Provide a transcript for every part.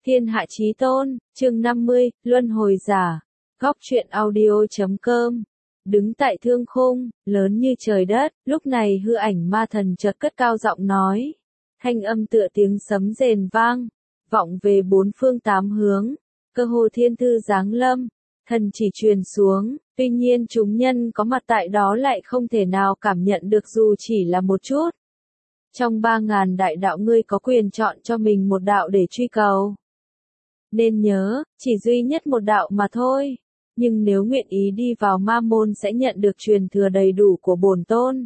Thiên hạ chí tôn, chương 50, Luân hồi giả. Góc truyện audio.com. Đứng tại thương khung, lớn như trời đất, lúc này hư ảnh ma thần chợt cất cao giọng nói. Thanh âm tựa tiếng sấm rền vang, vọng về bốn phương tám hướng, cơ hồ thiên thư giáng lâm, thần chỉ truyền xuống, tuy nhiên chúng nhân có mặt tại đó lại không thể nào cảm nhận được dù chỉ là một chút. Trong 3.000 đại đạo ngươi có quyền chọn cho mình một đạo để truy cầu. Nên nhớ, chỉ duy nhất một đạo mà thôi. Nhưng nếu nguyện ý đi vào ma môn sẽ nhận được truyền thừa đầy đủ của bổn tôn.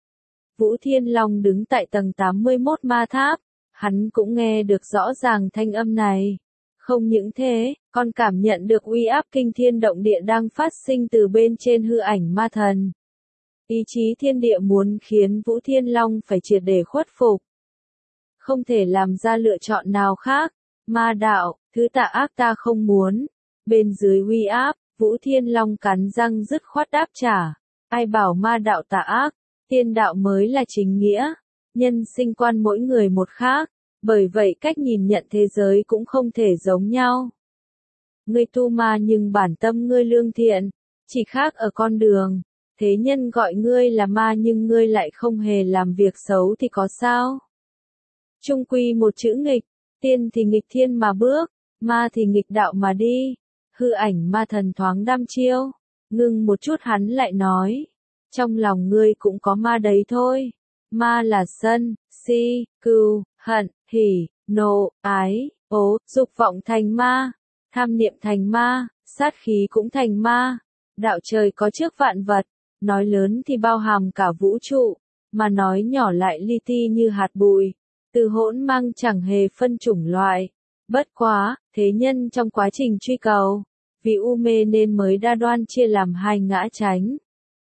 Vũ Thiên Long đứng tại tầng 81 ma tháp, hắn cũng nghe được rõ ràng thanh âm này. Không những thế, còn cảm nhận được uy áp kinh thiên động địa đang phát sinh từ bên trên hư ảnh ma thần. Ý chí thiên địa muốn khiến Vũ Thiên Long phải triệt để khuất phục. Không thể làm ra lựa chọn nào khác. Ma đạo, thứ tà ác ta không muốn. Bên dưới uy áp, Vũ Thiên Long cắn răng dứt khoát đáp trả. Ai bảo ma đạo tà ác, tiên đạo mới là chính nghĩa. Nhân sinh quan mỗi người một khác, bởi vậy cách nhìn nhận thế giới cũng không thể giống nhau. Ngươi tu ma nhưng bản tâm ngươi lương thiện, chỉ khác ở con đường. Thế nhân gọi ngươi là ma nhưng ngươi lại không hề làm việc xấu thì có sao? Chung quy một chữ nghịch, tiên thì nghịch thiên mà bước, ma thì nghịch đạo mà đi. Hư ảnh ma thần thoáng đăm chiêu, ngưng một chút hắn lại nói. Trong lòng ngươi cũng có ma đấy thôi. Ma là sân, si, cừu, hận, hỉ, nộ, ái, ố, dục vọng thành ma, tham niệm thành ma, sát khí cũng thành ma. Đạo trời có trước vạn vật, nói lớn thì bao hàm cả vũ trụ, mà nói nhỏ lại li ti như hạt bụi. Từ hỗn mang chẳng hề phân chủng loại. Bất quá, thế nhân trong quá trình truy cầu, vì u mê nên mới đa đoan chia làm hai ngã chánh.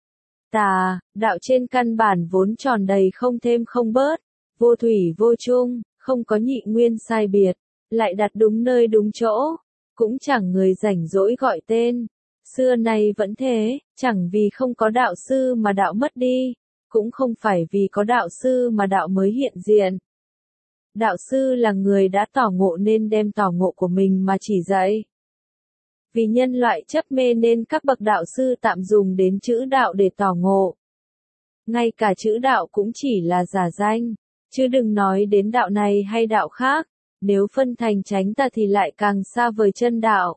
Tà, đạo trên căn bản vốn tròn đầy không thêm không bớt, vô thủy vô chung, không có nhị nguyên sai biệt, lại đặt đúng nơi đúng chỗ, cũng chẳng người rảnh rỗi gọi tên. Xưa nay vẫn thế, chẳng vì không có đạo sư mà đạo mất đi, cũng không phải vì có đạo sư mà đạo mới hiện diện. Đạo sư là người đã tỏ ngộ nên đem tỏ ngộ của mình mà chỉ dạy. Vì nhân loại chấp mê nên các bậc đạo sư tạm dùng đến chữ đạo để tỏ ngộ. Ngay cả chữ đạo cũng chỉ là giả danh, chứ đừng nói đến đạo này hay đạo khác, nếu phân thành chánh tà thì lại càng xa vời chân đạo.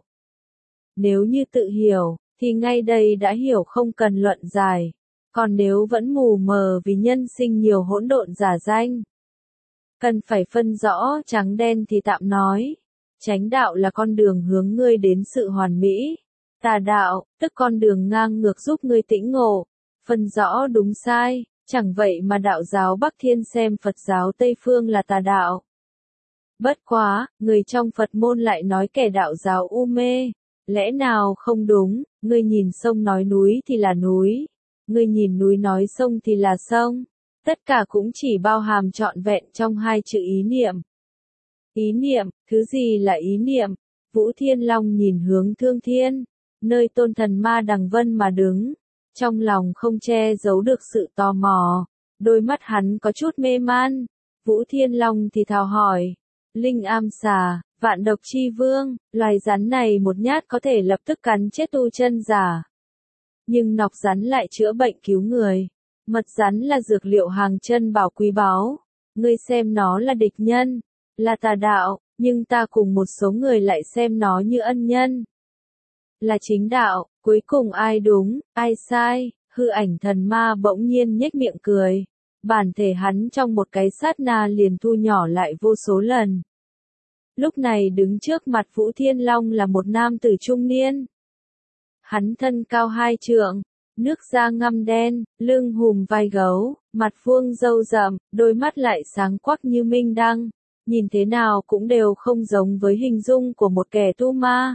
Nếu như tự hiểu, thì ngay đây đã hiểu không cần luận giải, còn nếu vẫn mù mờ vì nhân sinh nhiều hỗn độn giả danh, cần phải phân rõ trắng đen thì tạm nói. Chánh đạo là con đường hướng ngươi đến sự hoàn mỹ. Tà đạo, tức con đường ngang ngược giúp ngươi tĩnh ngộ. Phân rõ đúng sai, chẳng vậy mà đạo giáo Bắc Thiên xem Phật giáo Tây Phương là tà đạo. Bất quá, người trong Phật môn lại nói kẻ đạo giáo u mê. Lẽ nào không đúng, ngươi nhìn sông nói núi thì là núi. Ngươi nhìn núi nói sông thì là sông. Tất cả cũng chỉ bao hàm trọn vẹn trong hai chữ ý niệm. Ý niệm, thứ gì là ý niệm? Vũ Thiên Long nhìn hướng Thương Thiên, nơi tôn thần ma Đằng Vân mà đứng. Trong lòng không che giấu được sự tò mò, đôi mắt hắn có chút mê man. Vũ Thiên Long thì thào hỏi, Linh Am Xà, vạn độc chi vương, loài rắn này một nhát có thể lập tức cắn chết tu chân giả. Nhưng nọc rắn lại chữa bệnh cứu người. Mật rắn là dược liệu hàng chân bảo quý báu. Ngươi xem nó là địch nhân, là tà đạo, nhưng ta cùng một số người lại xem nó như ân nhân. Là chính đạo, cuối cùng ai đúng, ai sai? Hư ảnh thần ma bỗng nhiên nhếch miệng cười. Bản thể hắn trong một cái sát na liền thu nhỏ lại vô số lần. Lúc này đứng trước mặt Vũ Thiên Long là một nam tử trung niên. Hắn thân cao 2 trượng. Nước da ngăm đen, lưng hùm vai gấu, mặt vuông râu rậm, đôi mắt lại sáng quắc như minh đăng, nhìn thế nào cũng đều không giống với hình dung của một kẻ tu ma.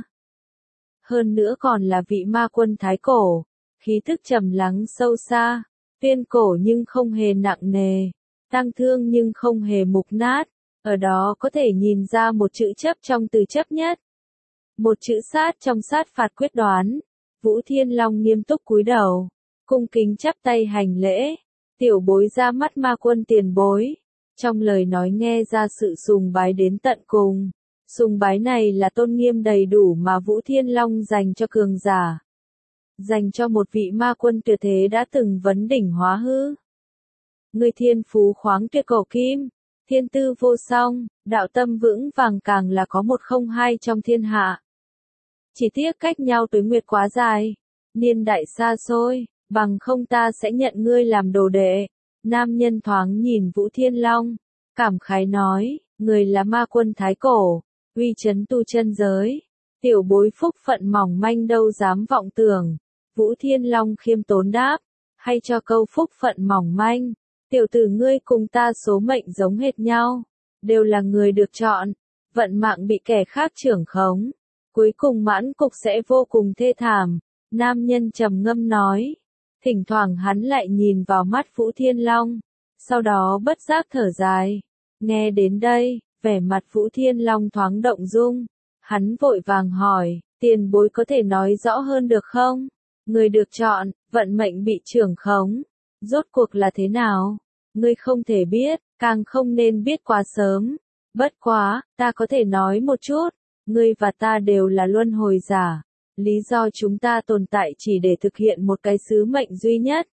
Hơn nữa còn là vị ma quân thái cổ, khí thức trầm lắng sâu xa, tuyên cổ nhưng không hề nặng nề, tang thương nhưng không hề mục nát, ở đó có thể nhìn ra một chữ chấp trong từ chấp nhất. Một chữ sát trong sát phạt quyết đoán. Vũ Thiên Long nghiêm túc cúi đầu, cung kính chắp tay hành lễ, tiểu bối ra mắt ma quân tiền bối. Trong lời nói nghe ra sự sùng bái đến tận cùng, Sùng bái này là tôn nghiêm đầy đủ mà Vũ Thiên Long dành cho cường giả. Dành cho một vị ma quân tuyệt thế đã từng vấn đỉnh hóa hư. Người thiên phú khoáng tuyệt cổ kim, thiên tư vô song, đạo tâm vững vàng càng là có một không hai trong thiên hạ. Chỉ tiếc cách nhau tuế nguyệt quá dài, niên đại xa xôi, bằng không ta sẽ nhận ngươi làm đồ đệ. Nam nhân thoáng nhìn Vũ Thiên Long, cảm khái nói, người là ma quân thái cổ, uy chấn tu chân giới. Tiểu bối phúc phận mỏng manh đâu dám vọng tưởng. Vũ Thiên Long khiêm tốn đáp, hay cho câu phúc phận mỏng manh. Tiểu tử ngươi cùng ta số mệnh giống hệt nhau, đều là người được chọn, vận mạng bị kẻ khác trưởng khống, cuối cùng mãn cục sẽ vô cùng thê thảm. Nam nhân trầm ngâm nói, thỉnh thoảng hắn lại nhìn vào mắt Vũ Thiên Long, sau đó bất giác thở dài. Nghe đến đây, vẻ mặt Vũ Thiên Long thoáng động dung, hắn vội vàng hỏi, tiền bối có thể nói rõ hơn được không? Người được chọn, vận mệnh bị trưởng khống, rốt cuộc là thế nào? Ngươi không thể biết, càng không nên biết quá sớm. Bất quá, ta có thể nói một chút, ngươi và ta đều là luân hồi giả. Lý do chúng ta tồn tại chỉ để thực hiện một cái sứ mệnh duy nhất.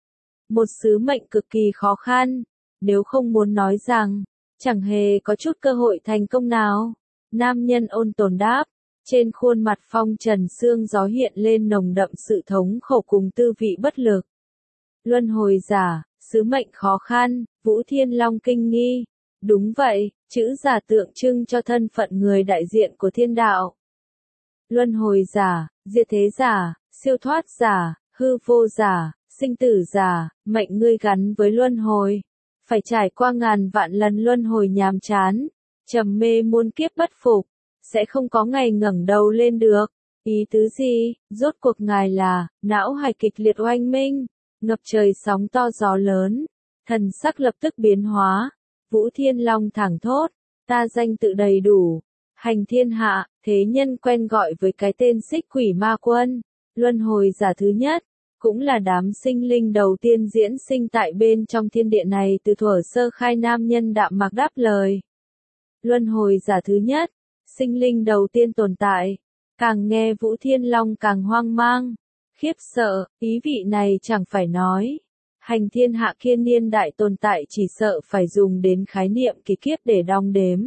Một sứ mệnh cực kỳ khó khăn, nếu không muốn nói rằng, chẳng hề có chút cơ hội thành công nào. Nam nhân ôn tồn đáp, trên khuôn mặt phong trần sương gió hiện lên nồng đậm sự thống khổ cùng tư vị bất lực. Luân hồi giả, sứ mệnh khó khăn, Vũ Thiên Long kinh nghi. Đúng vậy, chữ giả tượng trưng cho thân phận người đại diện của thiên đạo. Luân hồi giả, diệt thế giả, siêu thoát giả, hư vô giả, sinh tử giả, mệnh ngươi gắn với luân hồi. Phải trải qua ngàn vạn lần luân hồi nhàm chán, trầm mê muôn kiếp bất phục, sẽ không có ngày ngẩng đầu lên được. Ý tứ gì, rốt cuộc ngài là, não hài kịch liệt oanh minh, ngập trời sóng to gió lớn, thần sắc lập tức biến hóa. Vũ Thiên Long thẳng thốt, ta danh tự đầy đủ, hành thiên hạ, thế nhân quen gọi với cái tên Xích Quỷ Ma Quân, luân hồi giả thứ nhất, cũng là đám sinh linh đầu tiên diễn sinh tại bên trong thiên địa này từ thuở sơ khai. Nam nhân đạm mạc đáp lời. Luân hồi giả thứ nhất, sinh linh đầu tiên tồn tại, càng nghe Vũ Thiên Long càng hoang mang, khiếp sợ, ý vị này chẳng phải nói. Hành thiên hạ kiên niên đại tồn tại chỉ sợ phải dùng đến khái niệm kỳ kiếp để đong đếm.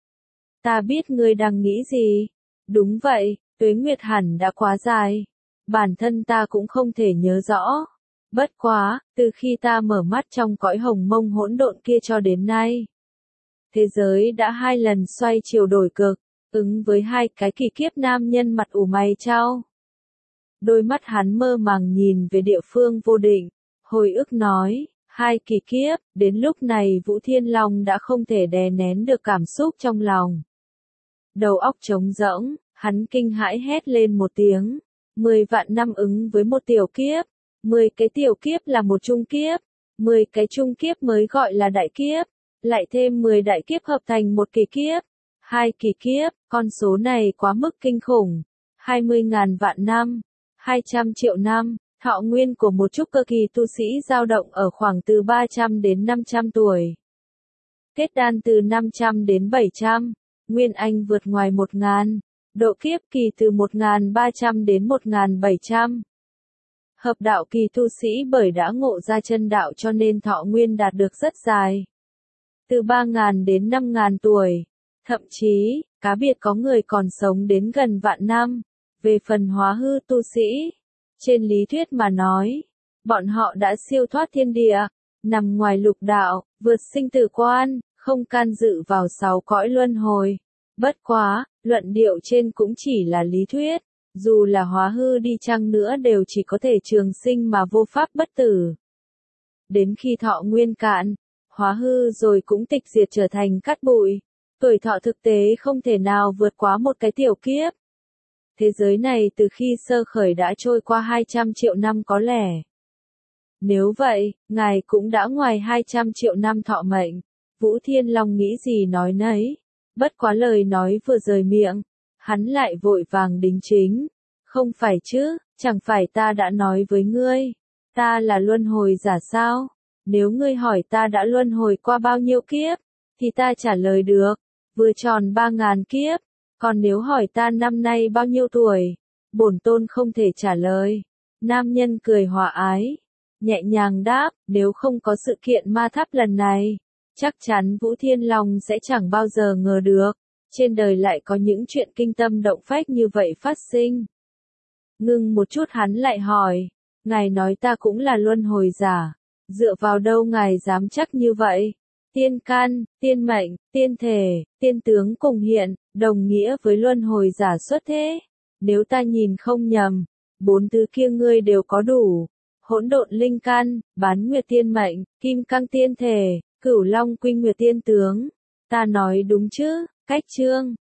Ta biết ngươi đang nghĩ gì. Đúng vậy, tuế nguyệt hẳn đã quá dài. Bản thân ta cũng không thể nhớ rõ. Bất quá, từ khi ta mở mắt trong cõi hồng mông hỗn độn kia cho đến nay, thế giới đã 2 lần xoay chiều đổi cực, ứng với 2 cái kỳ kiếp. Nam nhân mặt ủ mày chau. Đôi mắt hắn mơ màng nhìn về địa phương vô định, hồi ức nói, 2 kỳ kiếp, đến lúc này Vũ Thiên Long đã không thể đè nén được cảm xúc trong lòng. Đầu óc trống rỗng, hắn kinh hãi hét lên một tiếng, 10 vạn năm ứng với một tiểu kiếp, 10 cái tiểu kiếp là một trung kiếp, 10 cái trung kiếp mới gọi là đại kiếp, lại thêm 10 đại kiếp hợp thành một kỳ kiếp, 2 kỳ kiếp, con số này quá mức kinh khủng, 20.000 vạn năm, 200 triệu năm. Thọ nguyên của một trúc cơ kỳ tu sĩ dao động ở khoảng từ 300 đến 500 tuổi. Kết đan từ 500 đến 700. Nguyên anh vượt ngoài 1.000. Độ kiếp kỳ từ 1.300 đến 1.700. Hợp đạo kỳ tu sĩ bởi đã ngộ ra chân đạo cho nên thọ nguyên đạt được rất dài. Từ 3.000 đến 5.000 tuổi. Thậm chí, cá biệt có người còn sống đến gần vạn năm. Về phần hóa hư tu sĩ, trên lý thuyết mà nói, bọn họ đã siêu thoát thiên địa, nằm ngoài lục đạo, vượt sinh tử quan, không can dự vào 6 cõi luân hồi. Bất quá, luận điệu trên cũng chỉ là lý thuyết, dù là hóa hư đi chăng nữa đều chỉ có thể trường sinh mà vô pháp bất tử. Đến khi thọ nguyên cạn, hóa hư rồi cũng tịch diệt trở thành cát bụi, tuổi thọ thực tế không thể nào vượt quá một cái tiểu kiếp. Thế giới này từ khi sơ khởi đã trôi qua 200 triệu năm có lẽ. Nếu vậy, ngài cũng đã ngoài 200 triệu năm thọ mệnh. Vũ Thiên Long nghĩ gì nói nấy. Bất quá lời nói vừa rời miệng, hắn lại vội vàng đính chính. Không phải chứ, chẳng phải ta đã nói với ngươi, ta là luân hồi giả sao? Nếu ngươi hỏi ta đã luân hồi qua bao nhiêu kiếp, thì ta trả lời được. vừa tròn 3.000 kiếp. Còn nếu hỏi ta năm nay bao nhiêu tuổi, bổn tôn không thể trả lời. Nam nhân cười hòa ái, nhẹ nhàng đáp, nếu không có sự kiện ma tháp lần này, chắc chắn Vũ Thiên Long sẽ chẳng bao giờ ngờ được, trên đời lại có những chuyện kinh tâm động phách như vậy phát sinh. Ngưng một chút hắn lại hỏi, ngài nói ta cũng là luân hồi giả, dựa vào đâu ngài dám chắc như vậy? Tiên căn, tiên mệnh, tiên thể, tiên tướng cùng hiện, đồng nghĩa với luân hồi giả xuất thế. Nếu ta nhìn không nhầm, 4 thứ kia ngươi đều có đủ. Hỗn độn linh căn, bán nguyệt tiên mệnh, kim cang tiên thể, cửu long quy nguyệt tiên tướng. Ta nói đúng chứ? Cách chương